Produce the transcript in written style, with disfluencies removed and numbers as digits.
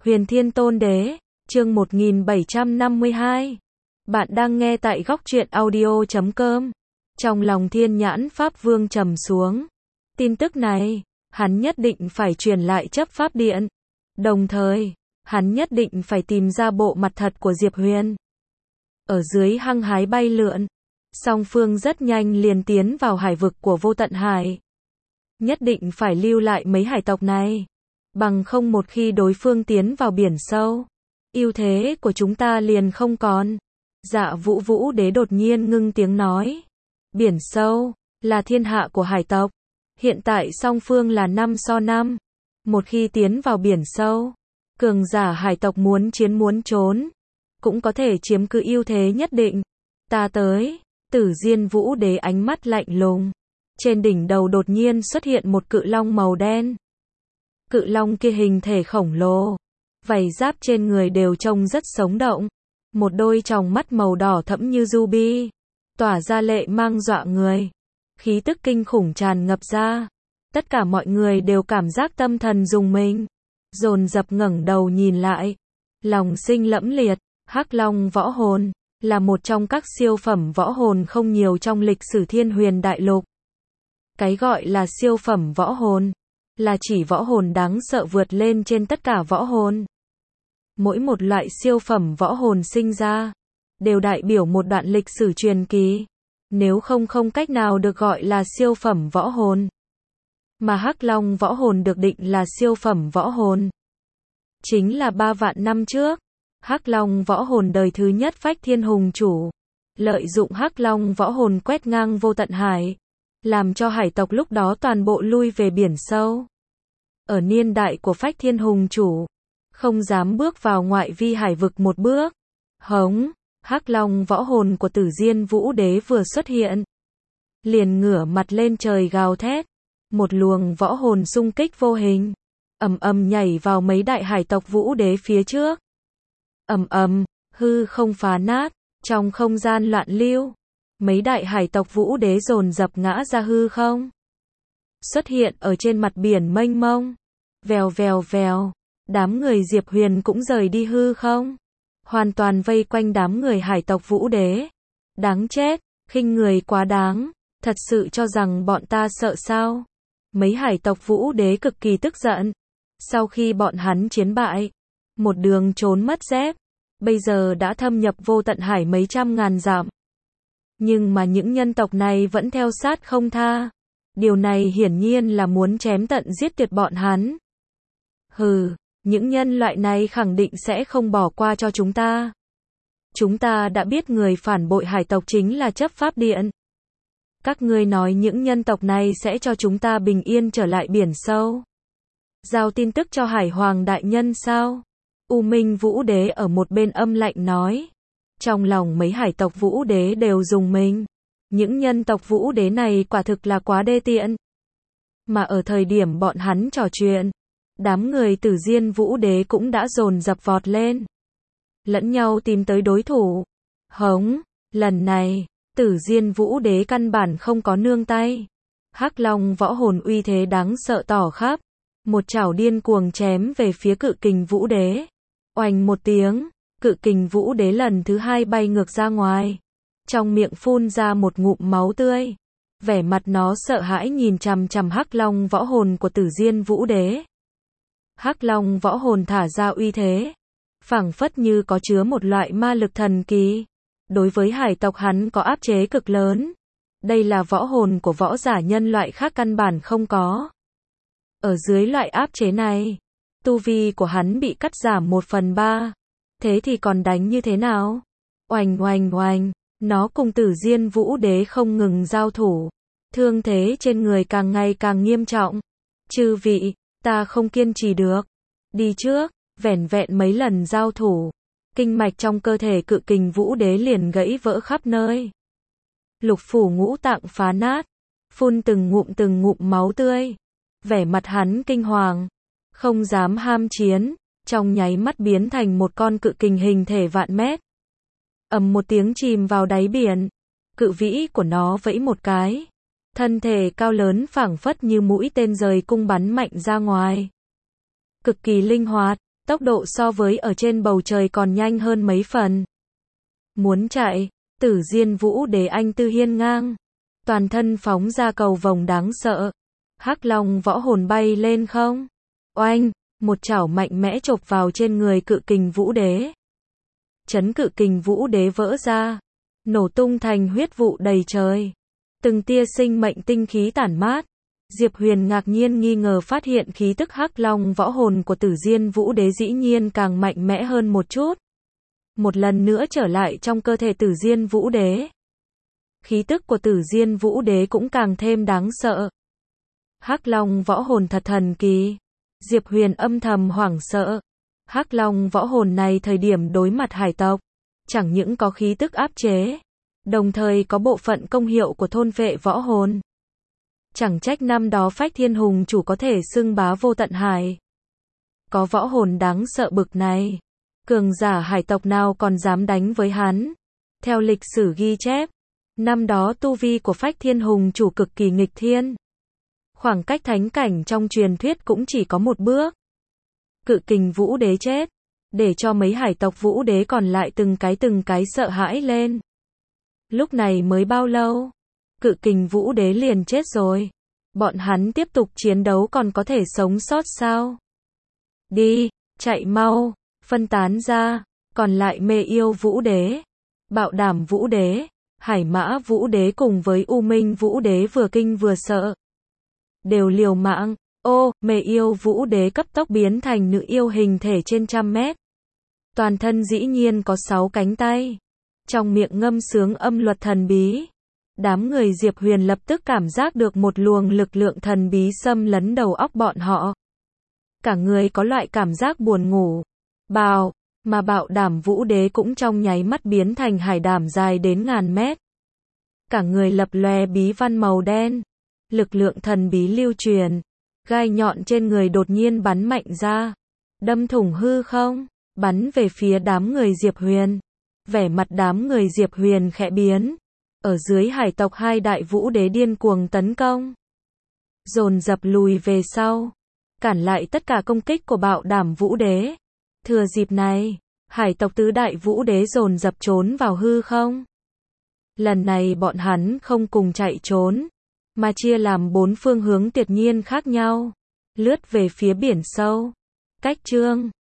Huyền Thiên Tôn Đế, chương 1752. Bạn đang nghe tại góc truyện audio.com. Trong lòng Thiên Nhãn Pháp Vương trầm xuống. Tin tức này, hắn nhất định phải truyền lại chấp pháp điện. Đồng thời, hắn nhất định phải tìm ra bộ mặt thật của Diệp Huyền. Ở dưới hăng hái bay lượn, song phương rất nhanh liền tiến vào hải vực của Vô Tận Hải. Nhất định phải lưu lại mấy hải tộc này. Bằng không một khi đối phương tiến vào biển sâu, ưu thế của chúng ta liền không còn. Dạ Vũ Vũ Đế đột nhiên ngưng tiếng nói. Biển sâu, là thiên hạ của hải tộc. Hiện tại song phương là 5-5. Một khi tiến vào biển sâu, cường giả hải tộc muốn chiến muốn trốn, cũng có thể chiếm cứ ưu thế nhất định. Ta tới, Tử Diên Vũ Đế ánh mắt lạnh lùng. Trên đỉnh đầu đột nhiên xuất hiện một cự long màu đen. Cự long kia hình thể khổng lồ, vảy giáp trên người đều trông rất sống động. Một đôi tròng mắt màu đỏ thẫm như ruby, tỏa ra lệ mang dọa người. Khí tức kinh khủng tràn ngập ra. Tất cả mọi người đều cảm giác tâm thần rùng mình, dồn dập ngẩng đầu nhìn lại. Lòng sinh lẫm liệt, Hắc Long võ hồn là một trong các siêu phẩm võ hồn không nhiều trong lịch sử Thiên Huyền Đại Lục. Cái gọi là siêu phẩm võ hồn là chỉ võ hồn đáng sợ vượt lên trên tất cả võ hồn. Mỗi một loại siêu phẩm võ hồn sinh ra đều đại biểu một đoạn lịch sử truyền kỳ, nếu không cách nào được gọi là siêu phẩm võ hồn. Mà Hắc Long võ hồn được định là siêu phẩm võ hồn chính là 3 vạn năm trước. Hắc Long võ hồn đời thứ nhất Phách Thiên Hùng chủ lợi dụng Hắc Long võ hồn quét ngang Vô Tận Hải, làm cho hải tộc lúc đó toàn bộ lui về biển sâu. Ở niên đại của Phách Thiên Hùng chủ, không dám bước vào ngoại vi hải vực một bước. Hống, Hắc Long võ hồn của Tử Diên Vũ Đế vừa xuất hiện, liền ngửa mặt lên trời gào thét. Một luồng võ hồn xung kích vô hình, ầm ầm nhảy vào mấy đại hải tộc Vũ Đế phía trước. Ầm ầm, hư không phá nát, trong không gian loạn lưu, mấy đại hải tộc Vũ Đế dồn dập ngã ra hư không. Xuất hiện ở trên mặt biển mênh mông. Vèo vèo vèo, đám người Diệp Huyền cũng rời đi hư không, hoàn toàn vây quanh đám người hải tộc Vũ Đế. Đáng chết, khinh người quá đáng, thật sự cho rằng bọn ta sợ sao? Mấy hải tộc Vũ Đế cực kỳ tức giận. Sau khi bọn hắn chiến bại, một đường trốn mất dép, bây giờ đã thâm nhập Vô Tận Hải mấy trăm ngàn dặm. Nhưng mà những nhân tộc này vẫn theo sát không tha. Điều này hiển nhiên là muốn chém tận giết tuyệt bọn hắn. Hừ, những nhân loại này khẳng định sẽ không bỏ qua cho chúng ta. Chúng ta đã biết người phản bội hải tộc chính là chấp pháp điện. Các ngươi nói những nhân tộc này sẽ cho chúng ta bình yên trở lại biển sâu. Giao tin tức cho Hải Hoàng đại nhân sao? U Minh Vũ Đế ở một bên âm lạnh nói. Trong lòng mấy hải tộc Vũ Đế đều rùng mình. Những nhân tộc Vũ Đế này quả thực là quá đê tiện. Mà ở thời điểm bọn hắn trò chuyện, đám người Tử Diên Vũ Đế cũng đã dồn dập vọt lên, lẫn nhau tìm tới đối thủ. Hống, lần này, Tử Diên Vũ Đế căn bản không có nương tay. Hắc Long võ hồn uy thế đáng sợ tỏ khắp, một chảo điên cuồng chém về phía Cự Kình Vũ Đế. Oành một tiếng, Cự Kình Vũ Đế lần thứ hai bay ngược ra ngoài, trong miệng phun ra một ngụm máu tươi. Vẻ mặt nó sợ hãi nhìn chằm chằm Hắc Long võ hồn của Tử Diên Vũ Đế. Hắc Long võ hồn thả ra uy thế, phảng phất như có chứa một loại ma lực thần kỳ. Đối với hải tộc hắn có áp chế cực lớn. Đây là võ hồn của võ giả nhân loại khác căn bản không có. Ở dưới loại áp chế này, tu vi của hắn bị cắt giảm 1/3. Thế thì còn đánh như thế nào? Oành oành oành, nó cùng Tử Diên Vũ Đế không ngừng giao thủ. Thương thế trên người càng ngày càng nghiêm trọng. Chư vị, ta không kiên trì được. Đi trước, vẻn vẹn mấy lần giao thủ, kinh mạch trong cơ thể Cự Kình Vũ Đế liền gãy vỡ khắp nơi. Lục phủ ngũ tạng phá nát, phun từng ngụm máu tươi. Vẻ mặt hắn kinh hoàng, không dám ham chiến, trong nháy mắt biến thành một con cự kình hình thể vạn mét. Ầm một tiếng chìm vào đáy biển, cự vĩ của nó vẫy một cái. Thân thể cao lớn phảng phất như mũi tên rời cung bắn mạnh ra ngoài. Cực kỳ linh hoạt, tốc độ so với ở trên bầu trời còn nhanh hơn mấy phần. Muốn chạy, Tử Diên Vũ Đế anh tư hiên ngang, toàn thân phóng ra cầu vồng đáng sợ. Hắc Long võ hồn bay lên không. Oanh, một chảo mạnh mẽ chộp vào trên người Cự Kình Vũ Đế. Chấn Cự Kình Vũ Đế vỡ ra, nổ tung thành huyết vụ đầy trời. Từng tia sinh mệnh tinh khí tản mát. Diệp Huyền ngạc nhiên nghi ngờ phát hiện khí tức Hắc Long võ hồn của Tử Diên Vũ Đế dĩ nhiên càng mạnh mẽ hơn một chút. Một lần nữa trở lại trong cơ thể Tử Diên Vũ Đế. Khí tức của Tử Diên Vũ Đế cũng càng thêm đáng sợ. Hắc Long võ hồn thật thần kỳ. Diệp Huyền âm thầm hoảng sợ. Hắc Long võ hồn này thời điểm đối mặt hải tộc, chẳng những có khí tức áp chế, đồng thời có bộ phận công hiệu của thôn phệ võ hồn. Chẳng trách năm đó Phách Thiên Hùng chủ có thể xưng bá vô tận hải. Có võ hồn đáng sợ bực này, cường giả hải tộc nào còn dám đánh với hắn. Theo lịch sử ghi chép, năm đó tu vi của Phách Thiên Hùng chủ cực kỳ nghịch thiên. Khoảng cách thánh cảnh trong truyền thuyết cũng chỉ có một bước. Cự Kình Vũ Đế chết, để cho mấy hải tộc Vũ Đế còn lại từng cái sợ hãi lên. Lúc này mới bao lâu, Cự Kình Vũ Đế liền chết rồi. Bọn hắn tiếp tục chiến đấu còn có thể sống sót sao? Đi, chạy mau, phân tán ra. Còn lại Mê Yêu Vũ Đế, Bạo Đảm Vũ Đế, Hải Mã Vũ Đế cùng với U Minh Vũ Đế vừa kinh vừa sợ. Đều liều mạng. Ô, Mê Yêu Vũ Đế cấp tốc biến thành nữ yêu hình thể trên 100 mét. Toàn thân dĩ nhiên có 6 cánh tay. Trong miệng ngâm sướng âm luật thần bí. Đám người Diệp Huyền lập tức cảm giác được một luồng lực lượng thần bí xâm lấn đầu óc bọn họ. Cả người có loại cảm giác buồn ngủ. Bào, mà Bạo Đảm Vũ Đế cũng trong nháy mắt biến thành hải đảm dài đến ngàn mét. Cả người lập lòe bí văn màu đen. Lực lượng thần bí lưu truyền. Gai nhọn trên người đột nhiên bắn mạnh ra. Đâm thủng hư không, bắn về phía đám người Diệp Huyền. Vẻ mặt đám người Diệp Huyền khẽ biến. Ở dưới hải tộc hai đại Vũ Đế điên cuồng tấn công. Dồn dập lùi về sau. Cản lại tất cả công kích của Bạo Đảm Vũ Đế. Thừa dịp này, hải tộc tứ đại Vũ Đế dồn dập trốn vào hư không. Lần này bọn hắn không cùng chạy trốn, mà chia làm 4 phương hướng tuyệt nhiên khác nhau. Lướt về phía biển sâu. Cách chương